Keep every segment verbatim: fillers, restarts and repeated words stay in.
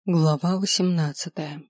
Глава восемнадцатая.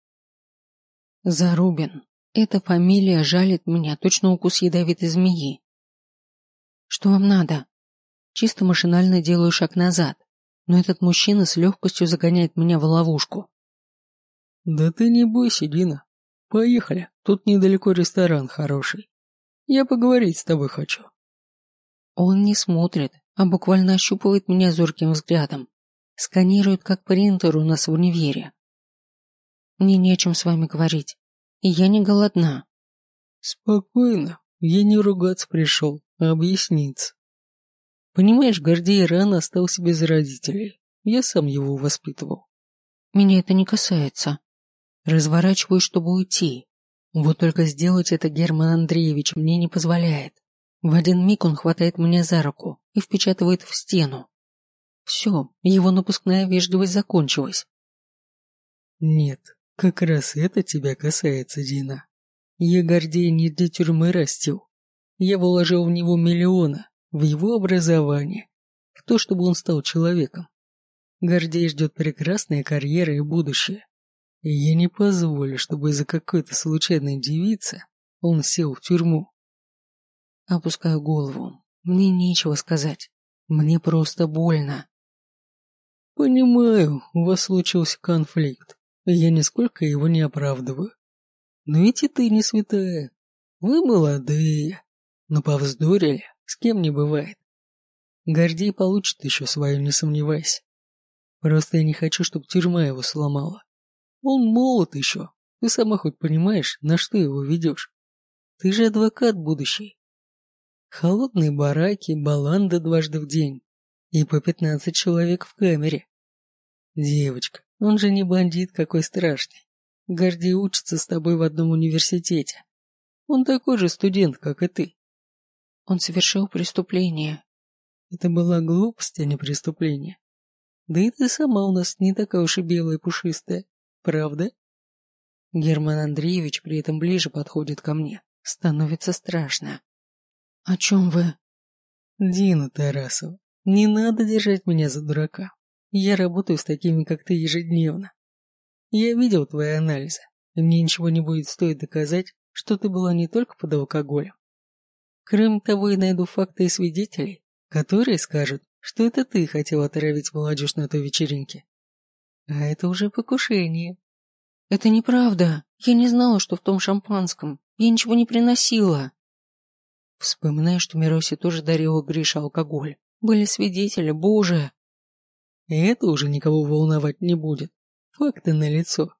Зарубин. Эта фамилия жалит меня, точно укус ядовитой змеи. Что вам надо? Чисто машинально делаю шаг назад, но этот мужчина с легкостью загоняет меня в ловушку. Да ты не бойся, Дина. Поехали, тут недалеко ресторан хороший. Я поговорить с тобой хочу. Он не смотрит, а буквально ощупывает меня зорким взглядом. Сканирует, как принтер у нас в универе. Мне не о чем с вами говорить, и я не голодна. Спокойно, я не ругаться пришел, а объясниться. Понимаешь, Гордей рано остался без родителей. Я сам его воспитывал. Меня это не касается. Разворачиваюсь, чтобы уйти. Вот только сделать это Герман Андреевич мне не позволяет. В один миг он хватает меня за руку и впечатывает в стену. Все, его напускная вежливость закончилась. Нет, как раз это тебя касается, Дина. Я Гордея не для тюрьмы растил. Я вложил в него миллионы, в его образование, в то, чтобы он стал человеком. Гордей ждет прекрасная карьера и будущее. И я не позволю, чтобы из-за какой-то случайной девицы он сел в тюрьму. Опускаю голову. Мне нечего сказать. Мне просто больно. Понимаю, у вас случился конфликт, и я нисколько его не оправдываю. Но ведь и ты не святая. Вы молодые, но повздорили, с кем не бывает. Гордей получит еще свое, не сомневайся. Просто я не хочу, чтобы тюрьма его сломала. Он молод еще, ты сама хоть понимаешь, на что его ведешь. Ты же адвокат будущий. Холодные бараки, баланда дважды в день и по пятнадцать человек в камере. Девочка, он же не бандит какой страшный. Гордей учится с тобой в одном университете. Он такой же студент, как и ты. Он совершил преступление. Это была глупость, а не преступление. Да и ты сама у нас не такая уж и белая и пушистая, правда? Герман Андреевич при этом ближе подходит ко мне. Становится страшно. О чем вы? Дина Тарасова, не надо держать меня за дурака. Я работаю с такими, как ты, ежедневно. Я видел твои анализы, и мне ничего не будет стоить доказать, что ты была не только под алкоголем. Кроме того, я найду факты и свидетелей, которые скажут, что это ты хотел отравить молодежь на той вечеринке. А это уже покушение. Это неправда. Я не знала, что в том шампанском. Я ничего не приносила. Вспоминаю, что Миросе тоже дарила Грише алкоголь. Были свидетели, боже. И это уже никого волновать не будет. Факты налицо.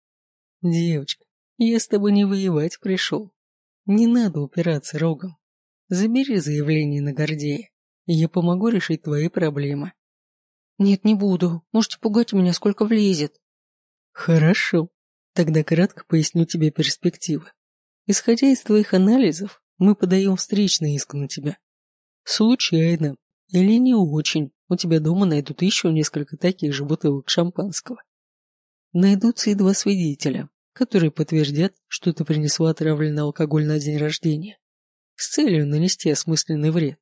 Девочка, я с тобой не воевать пришел. Не надо упираться рогом. Забери заявление на Гордея, и я помогу решить твои проблемы. Нет, не буду. Можете пугать меня, сколько влезет. Хорошо. Тогда кратко поясню тебе перспективы. Исходя из твоих анализов, мы подаем встречный иск на тебя. Случайно или не очень у тебя дома найдут еще несколько таких же бутылок шампанского. Найдутся и два свидетеля, которые подтвердят, что ты принесла отравленный алкоголь на день рождения с целью нанести осмысленный вред.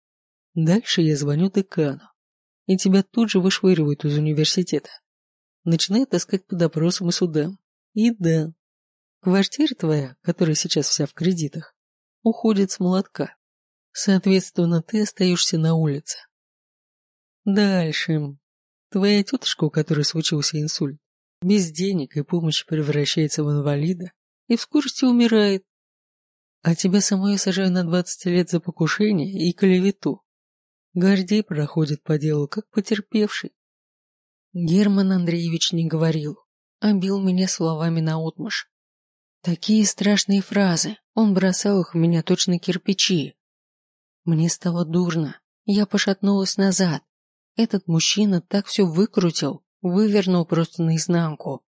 Дальше я звоню декану, и тебя тут же вышвыривают из университета. Начинают таскать по допросам и судам. И да, квартира твоя, которая сейчас вся в кредитах, уходит с молотка. Соответственно, ты остаешься на улице. Дальше. Твоя тетушка, у которой случился инсульт, без денег и помощи превращается в инвалида и в скорости умирает. А тебя саму я сажаю на двадцать лет за покушение и клевету. Гордей проходит по делу как потерпевший. Герман Андреевич не говорил, а бил меня словами наотмашь. Такие страшные фразы, он бросал их в меня точно кирпичи. Мне стало дурно, я пошатнулась назад. Этот мужчина так все выкрутил, вывернул просто наизнанку.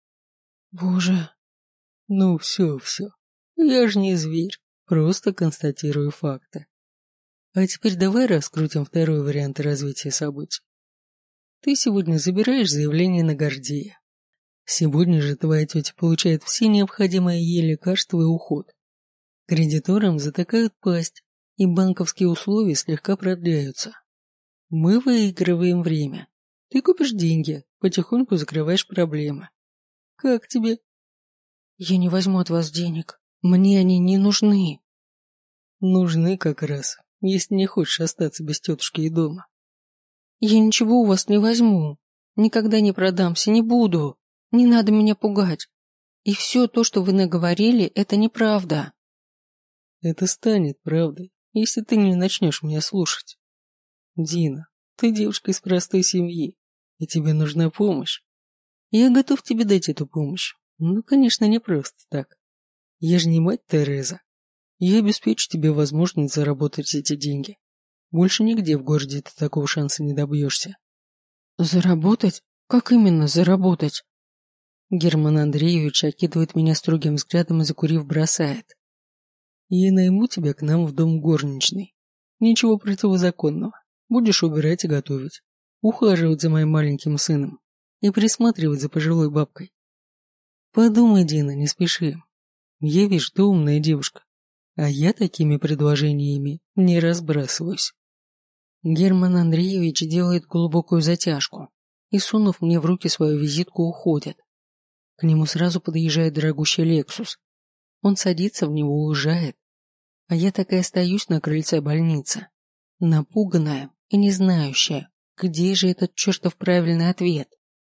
Боже. Ну все, все. Я же не зверь, просто констатирую факты. А теперь давай раскрутим второй вариант развития событий. Ты сегодня забираешь заявление на Гордея. Сегодня же твоя тетя получает все необходимые ей лекарства и уход. Кредиторам затыкают пасть, и банковские условия слегка продляются. Мы выигрываем время. Ты купишь деньги, потихоньку закрываешь проблемы. Как тебе? Я не возьму от вас денег. Мне они не нужны. Нужны как раз, если не хочешь остаться без тетушки и дома. Я ничего у вас не возьму. Никогда не продамся, не буду. Не надо меня пугать. И все то, что вы наговорили, это неправда. Это станет правдой, если ты не начнешь меня слушать. Дина, ты девушка из простой семьи, и тебе нужна помощь. Я готов тебе дать эту помощь. Ну, конечно, не просто так. Я же не мать Тереза. Я обеспечу тебе возможность заработать эти деньги. Больше нигде в городе ты такого шанса не добьешься. Заработать? Как именно заработать? Герман Андреевич окидывает меня строгим взглядом и, закурив, бросает. Я найму тебя к нам в дом горничной. Ничего противозаконного. Будешь убирать и готовить, ухаживать за моим маленьким сыном и присматривать за пожилой бабкой. Подумай, Дина, не спеши. Я вижу, ты умная девушка, а я такими предложениями не разбрасываюсь. Герман Андреевич делает глубокую затяжку и, сунув мне в руки свою визитку, уходит. К нему сразу подъезжает дорогущий Лексус. Он садится в него, уезжает, а я так и остаюсь на крыльце больницы, напуганная и не знающая, где же этот чертов правильный ответ.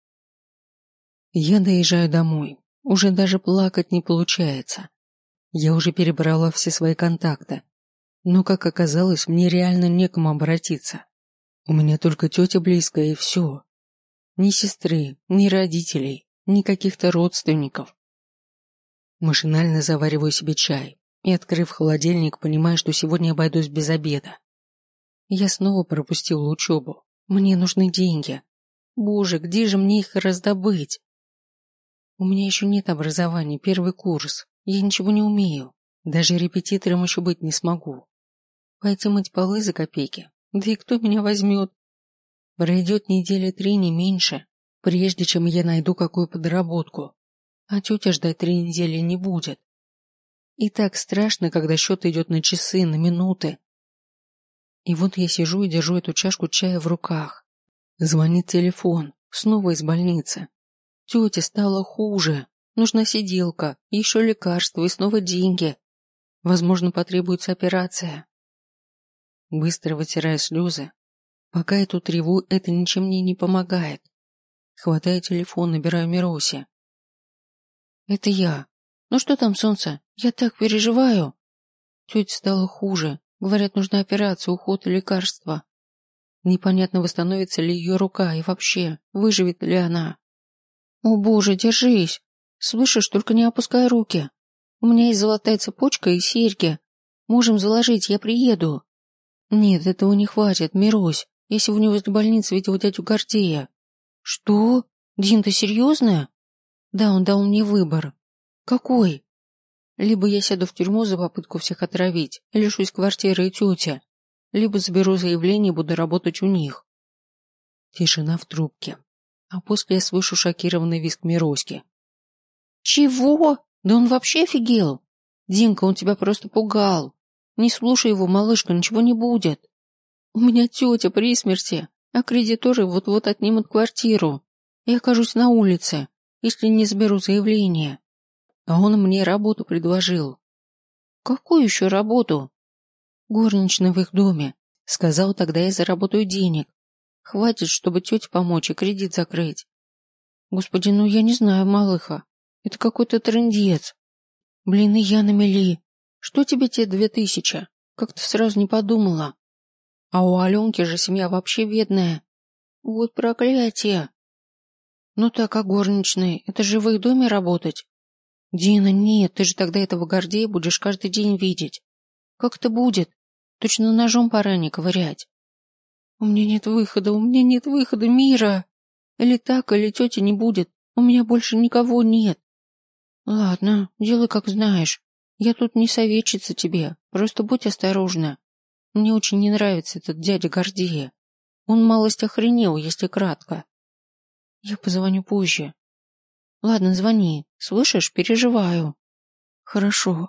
Я доезжаю домой, уже даже плакать не получается. Я уже перебрала все свои контакты, но, как оказалось, мне реально некому обратиться. У меня только тетя близкая и все. Ни сестры, ни родителей, ни каких-то родственников. Машинально завариваю себе чай и, открыв холодильник, понимаю, что сегодня обойдусь без обеда. Я снова пропустила учебу. Мне нужны деньги. Боже, где же мне их раздобыть? У меня еще нет образования, первый курс. Я ничего не умею. Даже репетитором еще быть не смогу. Пойти мыть полы за копейки. Да и кто меня возьмет? Пройдет недели три, не меньше, прежде чем я найду какую подработку. А тетя ждать три недели не будет. И так страшно, когда счет идет на часы, на минуты. И вот я сижу и держу эту чашку чая в руках. Звонит телефон, снова из больницы. Тете стало хуже. Нужна сиделка, еще лекарства и снова деньги. Возможно, потребуется операция. Быстро вытираю слезы. Пока я тут реву, это ничем мне не помогает. Хватаю телефон, набираю Миросе. Это я. Ну что там, солнце? Я так переживаю. Тете стало хуже. Говорят, нужна операция, уход и лекарства. Непонятно, восстановится ли ее рука и вообще, выживет ли она. О боже, держись. Слышишь, только не опускай руки. У меня есть золотая цепочка и серьги. Можем заложить, я приеду. Нет, этого не хватит, Мирусь. Я сегодня возле больницы видел дядю Гордея. Что? Дин, ты серьезно? Да, он дал мне выбор. Какой? Либо я сяду в тюрьму за попытку всех отравить, лишусь квартиры и тети, либо заберу заявление и буду работать у них. Тишина в трубке. А после я слышу шокированный визг Мироськи. Чего? Да он вообще офигел. Динка, он тебя просто пугал. Не слушай его, малышка, ничего не будет. У меня тетя при смерти, а кредиторы вот-вот отнимут квартиру. Я окажусь на улице, если не заберу заявление. А он мне работу предложил. Какую еще работу? Горничной в их доме. Сказал, тогда я заработаю денег. Хватит, чтобы тете помочь и кредит закрыть. Господи, ну я не знаю, малыха. Это какой-то трындец. Блин, и я на мели. Что тебе те две тысячи? Как-то сразу не подумала. А у Аленки же семья вообще бедная. Вот проклятие. Ну так, а горничные, это же в их доме работать? Дина, нет, ты же тогда этого Гордея будешь каждый день видеть. Как это будет? Точно ножом по ране ковырять. У меня нет выхода, у меня нет выхода, Мира. Или так, или тети не будет. У меня больше никого нет. Ладно, делай как знаешь. Я тут не советчица тебе, просто будь осторожна. Мне очень не нравится этот дядя Гордея. Он малость охренел, если кратко. Я позвоню позже. Ладно, звони. Слышишь, переживаю. Хорошо.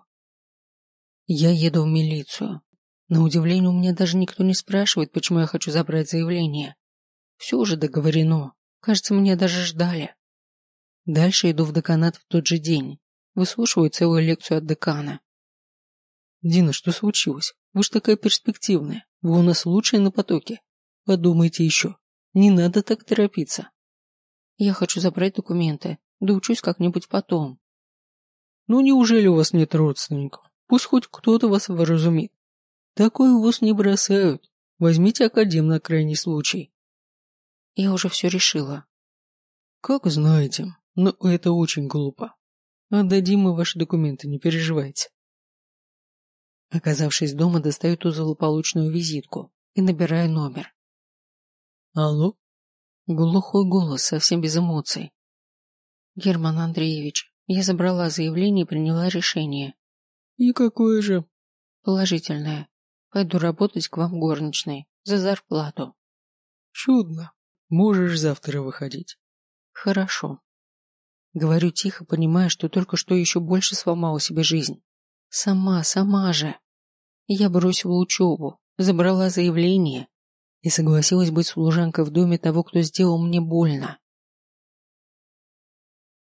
Я еду в милицию. На удивление, у меня даже никто не спрашивает, почему я хочу забрать заявление. Все уже договорено. Кажется, меня даже ждали. Дальше иду в деканат в тот же день. Выслушиваю целую лекцию от декана. Дина, что случилось? Вы ж такая перспективная. Вы у нас лучшая на потоке. Подумайте еще. Не надо так торопиться. Я хочу забрать документы. Доучусь как-нибудь потом. Ну неужели у вас нет родственников? Пусть хоть кто-то вас вразумит. Такой вуз не бросают. Возьмите академ на крайний случай. Я уже все решила. Как знаете, но это очень глупо. Отдадим мы ваши документы, не переживайте. Оказавшись дома, достаю ту злополучную визитку и набираю номер. Алло? Глухой голос, совсем без эмоций. Герман Андреевич, я забрала заявление и приняла решение. И какое же? Положительное. Пойду работать к вам горничной. За зарплату. Чудно. Можешь завтра выходить. Хорошо. Говорю тихо, понимая, что только что еще больше сломала себе жизнь. Сама, сама же. Я бросила учебу, забрала заявление и согласилась быть служанкой в доме того, кто сделал мне больно.